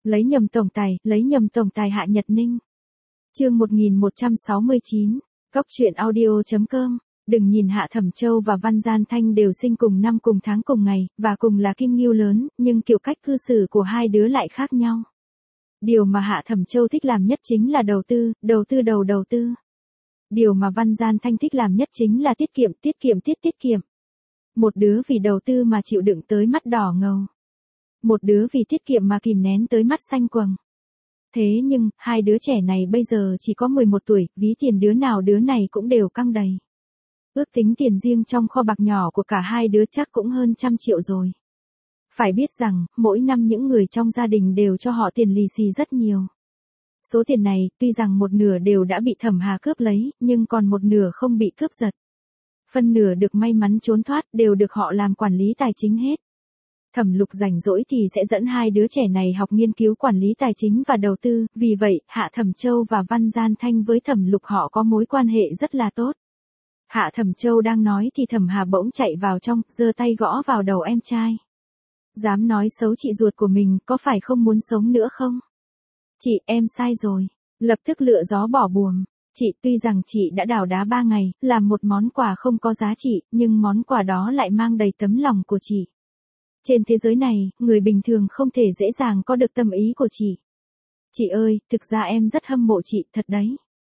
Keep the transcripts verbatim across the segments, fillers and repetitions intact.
Lấy nhầm tổng tài, lấy nhầm tổng tài Hạ Nhật Ninh. Chương một nghìn một trăm sáu mươi chín, Cóc truyện audio chấm com. Đừng nhìn Hạ Thẩm Châu và Văn Gian Thanh đều sinh cùng năm cùng tháng cùng ngày, và cùng là kim ngưu lớn, nhưng kiểu cách cư xử của hai đứa lại khác nhau. Điều mà Hạ Thẩm Châu thích làm nhất chính là đầu tư, đầu tư đầu đầu tư. Điều mà Văn Gian Thanh thích làm nhất chính là tiết kiệm, tiết kiệm tiết tiết kiệm. Một đứa vì đầu tư mà chịu đựng tới mắt đỏ ngầu. Một đứa vì tiết kiệm mà kìm nén tới mắt xanh quầng. Thế nhưng, hai đứa trẻ này bây giờ chỉ có mười một tuổi, ví tiền đứa nào đứa này cũng đều căng đầy. Ước tính tiền riêng trong kho bạc nhỏ của cả hai đứa chắc cũng hơn trăm triệu rồi. Phải biết rằng, mỗi năm những người trong gia đình đều cho họ tiền lì xì rất nhiều. Số tiền này, tuy rằng một nửa đều đã bị Thẩm Hà cướp lấy, nhưng còn một nửa không bị cướp giật. Phân nửa được may mắn trốn thoát, đều được họ làm quản lý tài chính hết. Thẩm Lục rảnh rỗi thì sẽ dẫn hai đứa trẻ này học nghiên cứu quản lý tài chính và đầu tư, vì vậy, Hạ Thẩm Châu và Văn Gian Thanh với Thẩm Lục họ có mối quan hệ rất là tốt. Hạ Thẩm Châu đang nói thì Thẩm Hà bỗng chạy vào trong, giơ tay gõ vào đầu em trai. Dám nói xấu chị ruột của mình, có phải không muốn sống nữa không? Chị, em sai rồi. Lập tức lựa gió bỏ buồm. Chị, tuy rằng chị đã đào đá ba ngày, làm một món quà không có giá trị, nhưng món quà đó lại mang đầy tấm lòng của chị. Trên thế giới này, người bình thường không thể dễ dàng có được tâm ý của chị. Chị ơi, thực ra em rất hâm mộ chị, thật đấy.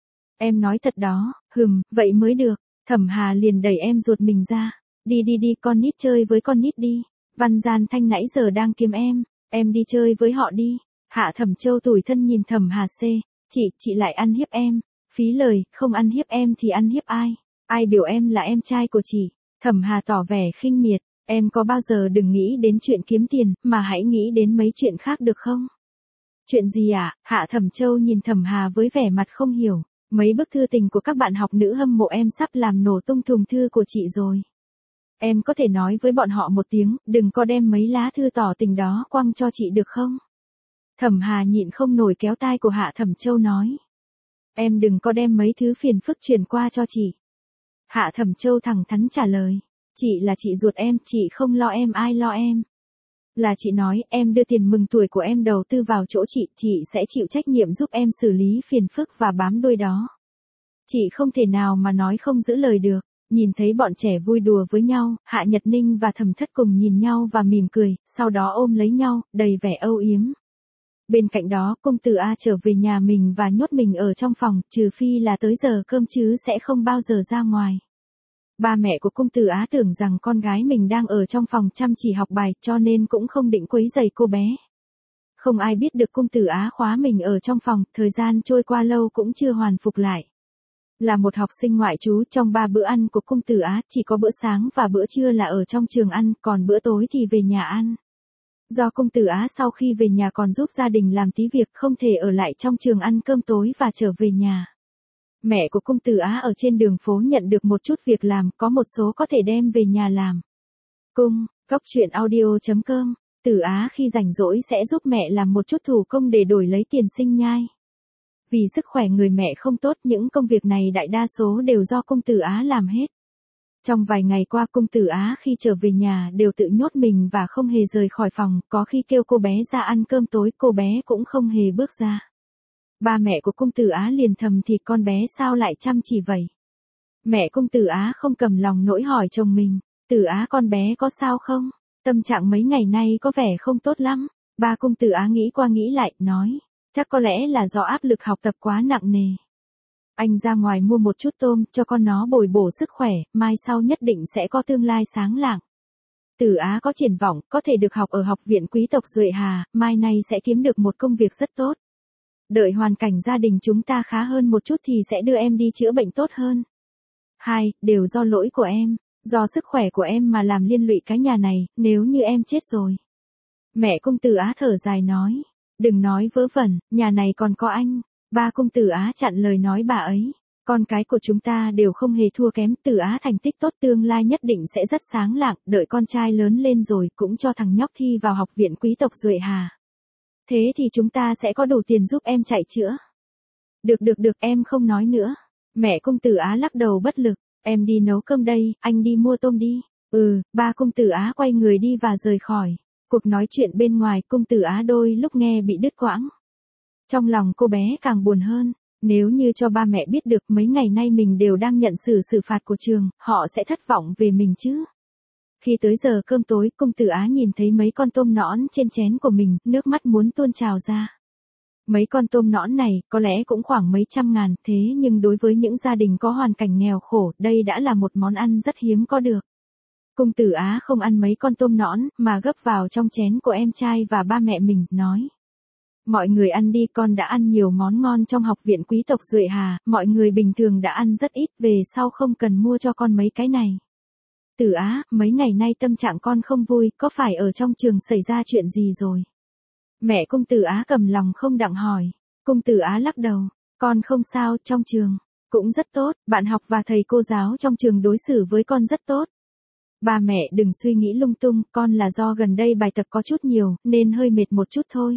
Em nói thật đó, hừm, vậy mới được. Thẩm Hà liền đẩy em ruột mình ra. Đi đi đi, con nít chơi với con nít đi. Văn Gian Thanh nãy giờ đang kiếm em, em đi chơi với họ đi. Hạ Thẩm Châu tủi thân nhìn Thẩm Hà C. Chị, chị lại ăn hiếp em. Phí lời, không ăn hiếp em thì ăn hiếp ai? Ai biểu em là em trai của chị? Thẩm Hà tỏ vẻ khinh miệt. Em có bao giờ đừng nghĩ đến chuyện kiếm tiền, mà hãy nghĩ đến mấy chuyện khác được không? Chuyện gì ạ? À? Hạ Thẩm Châu nhìn Thẩm Hà với vẻ mặt không hiểu. Mấy bức thư tình của các bạn học nữ hâm mộ em sắp làm nổ tung thùng thư của chị rồi. Em có thể nói với bọn họ một tiếng, đừng có đem mấy lá thư tỏ tình đó quăng cho chị được không? Thẩm Hà nhịn không nổi kéo tai của Hạ Thẩm Châu nói. Em đừng có đem mấy thứ phiền phức truyền qua cho chị. Hạ Thẩm Châu thẳng thắn trả lời. Chị là chị ruột em, chị không lo em ai lo em. Là chị nói, em đưa tiền mừng tuổi của em đầu tư vào chỗ chị, chị sẽ chịu trách nhiệm giúp em xử lý phiền phức và bám đuôi đó. Chị không thể nào mà nói không giữ lời được. Nhìn thấy bọn trẻ vui đùa với nhau, Hạ Nhật Ninh và Thẩm Thất cùng nhìn nhau và mỉm cười, sau đó ôm lấy nhau, đầy vẻ âu yếm. Bên cạnh đó, công tử A trở về nhà mình và nhốt mình ở trong phòng, trừ phi là tới giờ cơm chứ sẽ không bao giờ ra ngoài. Ba mẹ của công tử Á tưởng rằng con gái mình đang ở trong phòng chăm chỉ học bài, cho nên cũng không định quấy rầy cô bé. Không ai biết được công tử Á khóa mình ở trong phòng, thời gian trôi qua lâu cũng chưa hoàn phục lại. Là một học sinh ngoại trú, trong ba bữa ăn của công tử Á, chỉ có bữa sáng và bữa trưa là ở trong trường ăn, còn bữa tối thì về nhà ăn. Do công tử Á sau khi về nhà còn giúp gia đình làm tí việc, không thể ở lại trong trường ăn cơm tối và trở về nhà. Mẹ của công tử Á ở trên đường phố nhận được một chút việc làm, có một số có thể đem về nhà làm. Cung, Cóc truyện audio chấm com, Tử Á khi rảnh rỗi sẽ giúp mẹ làm một chút thủ công để đổi lấy tiền sinh nhai. Vì sức khỏe người mẹ không tốt, những công việc này đại đa số đều do công tử Á làm hết. Trong vài ngày qua công tử Á khi trở về nhà đều tự nhốt mình và không hề rời khỏi phòng, có khi kêu cô bé ra ăn cơm tối, cô bé cũng không hề bước ra. Ba mẹ của công tử Á liền thầm thì con bé sao lại chăm chỉ vậy? Mẹ công tử Á không cầm lòng nỗi hỏi chồng mình, tử Á con bé có sao không? Tâm trạng mấy ngày nay có vẻ không tốt lắm. Ba công tử Á nghĩ qua nghĩ lại, nói, chắc có lẽ là do áp lực học tập quá nặng nề. Anh ra ngoài mua một chút tôm cho con nó bồi bổ sức khỏe, mai sau nhất định sẽ có tương lai sáng lạng. Tử Á có triển vọng, có thể được học ở học viện quý tộc Duệ Hà, mai nay sẽ kiếm được một công việc rất tốt. Đợi hoàn cảnh gia đình chúng ta khá hơn một chút thì sẽ đưa em đi chữa bệnh tốt hơn. Hai, đều do lỗi của em, do sức khỏe của em mà làm liên lụy cái nhà này, nếu như em chết rồi. Mẹ công tử Á thở dài nói, đừng nói vớ vẩn, nhà này còn có anh. Ba công tử Á chặn lời nói bà ấy, con cái của chúng ta đều không hề thua kém, tử Á thành tích tốt tương lai nhất định sẽ rất sáng lạng, đợi con trai lớn lên rồi cũng cho thằng nhóc thi vào học viện quý tộc Duệ Hà. Thế thì chúng ta sẽ có đủ tiền giúp em chạy chữa. Được được được, em không nói nữa. Mẹ công tử Á lắc đầu bất lực, em đi nấu cơm đây, anh đi mua tôm đi. Ừ, ba công tử Á quay người đi và rời khỏi. Cuộc nói chuyện bên ngoài cung tử Á đôi lúc nghe bị đứt quãng. Trong lòng cô bé càng buồn hơn, nếu như cho ba mẹ biết được mấy ngày nay mình đều đang nhận xử xử phạt của trường, họ sẽ thất vọng về mình chứ. Khi tới giờ cơm tối, cung tử Á nhìn thấy mấy con tôm nõn trên chén của mình, nước mắt muốn tuôn trào ra. Mấy con tôm nõn này, có lẽ cũng khoảng mấy trăm ngàn, thế nhưng đối với những gia đình có hoàn cảnh nghèo khổ, đây đã là một món ăn rất hiếm có được. Cung tử Á không ăn mấy con tôm nõn, mà gấp vào trong chén của em trai và ba mẹ mình, nói. Mọi người ăn đi, con đã ăn nhiều món ngon trong học viện quý tộc Duệ Hà, mọi người bình thường đã ăn rất ít, về sau không cần mua cho con mấy cái này. Tử Á, mấy ngày nay tâm trạng con không vui, có phải ở trong trường xảy ra chuyện gì rồi? Mẹ cung tử Á cầm lòng không đặng hỏi. Cung tử Á lắc đầu, con không sao, trong trường cũng rất tốt, bạn học và thầy cô giáo trong trường đối xử với con rất tốt. Ba mẹ đừng suy nghĩ lung tung, con là do gần đây bài tập có chút nhiều, nên hơi mệt một chút thôi.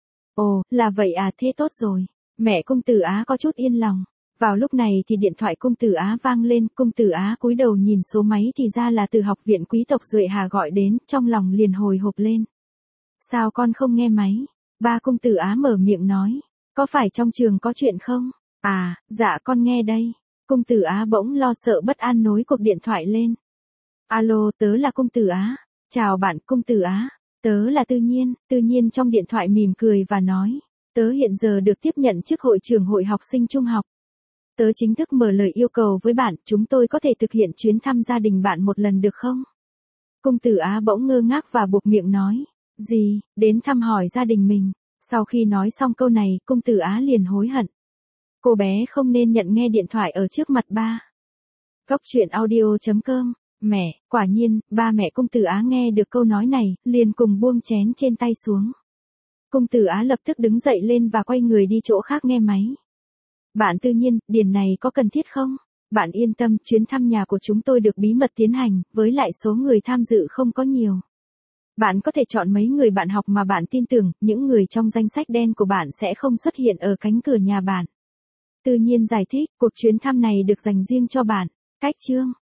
Ồ, là vậy à, thế tốt rồi. Mẹ cung tử Á có chút yên lòng. Vào lúc này thì điện thoại cung tử Á vang lên, cung tử Á cúi đầu nhìn số máy thì ra là từ học viện quý tộc Duệ Hà gọi đến, trong lòng liền hồi hộp lên. Sao con không nghe máy? Ba cung tử Á mở miệng nói, có phải trong trường có chuyện không? À, dạ con nghe đây. Cung tử Á bỗng lo sợ bất an nối cuộc điện thoại lên. Alo, tớ là cung tử Á. Chào bạn, cung tử Á. Tớ là Tư Nhiên. Tư Nhiên trong điện thoại mỉm cười và nói, tớ hiện giờ được tiếp nhận chức hội trưởng hội học sinh trung học. Tớ chính thức mở lời yêu cầu với bạn, chúng tôi có thể thực hiện chuyến thăm gia đình bạn một lần được không? Cung tử Á bỗng ngơ ngác và buộc miệng nói, gì, đến thăm hỏi gia đình mình. Sau khi nói xong câu này, cung tử Á liền hối hận. Cô bé không nên nhận nghe điện thoại ở trước mặt ba. Cóc truyện audio chấm com. Mẹ, quả nhiên, ba mẹ cung tử Á nghe được câu nói này, liền cùng buông chén trên tay xuống. Cung tử Á lập tức đứng dậy lên và quay người đi chỗ khác nghe máy. Bạn Tư Nhiên, điền này có cần thiết không? Bạn yên tâm, chuyến thăm nhà của chúng tôi được bí mật tiến hành, với lại số người tham dự không có nhiều. Bạn có thể chọn mấy người bạn học mà bạn tin tưởng, những người trong danh sách đen của bạn sẽ không xuất hiện ở cánh cửa nhà bạn. Tư Nhiên giải thích, cuộc chuyến thăm này được dành riêng cho bạn. Cách chương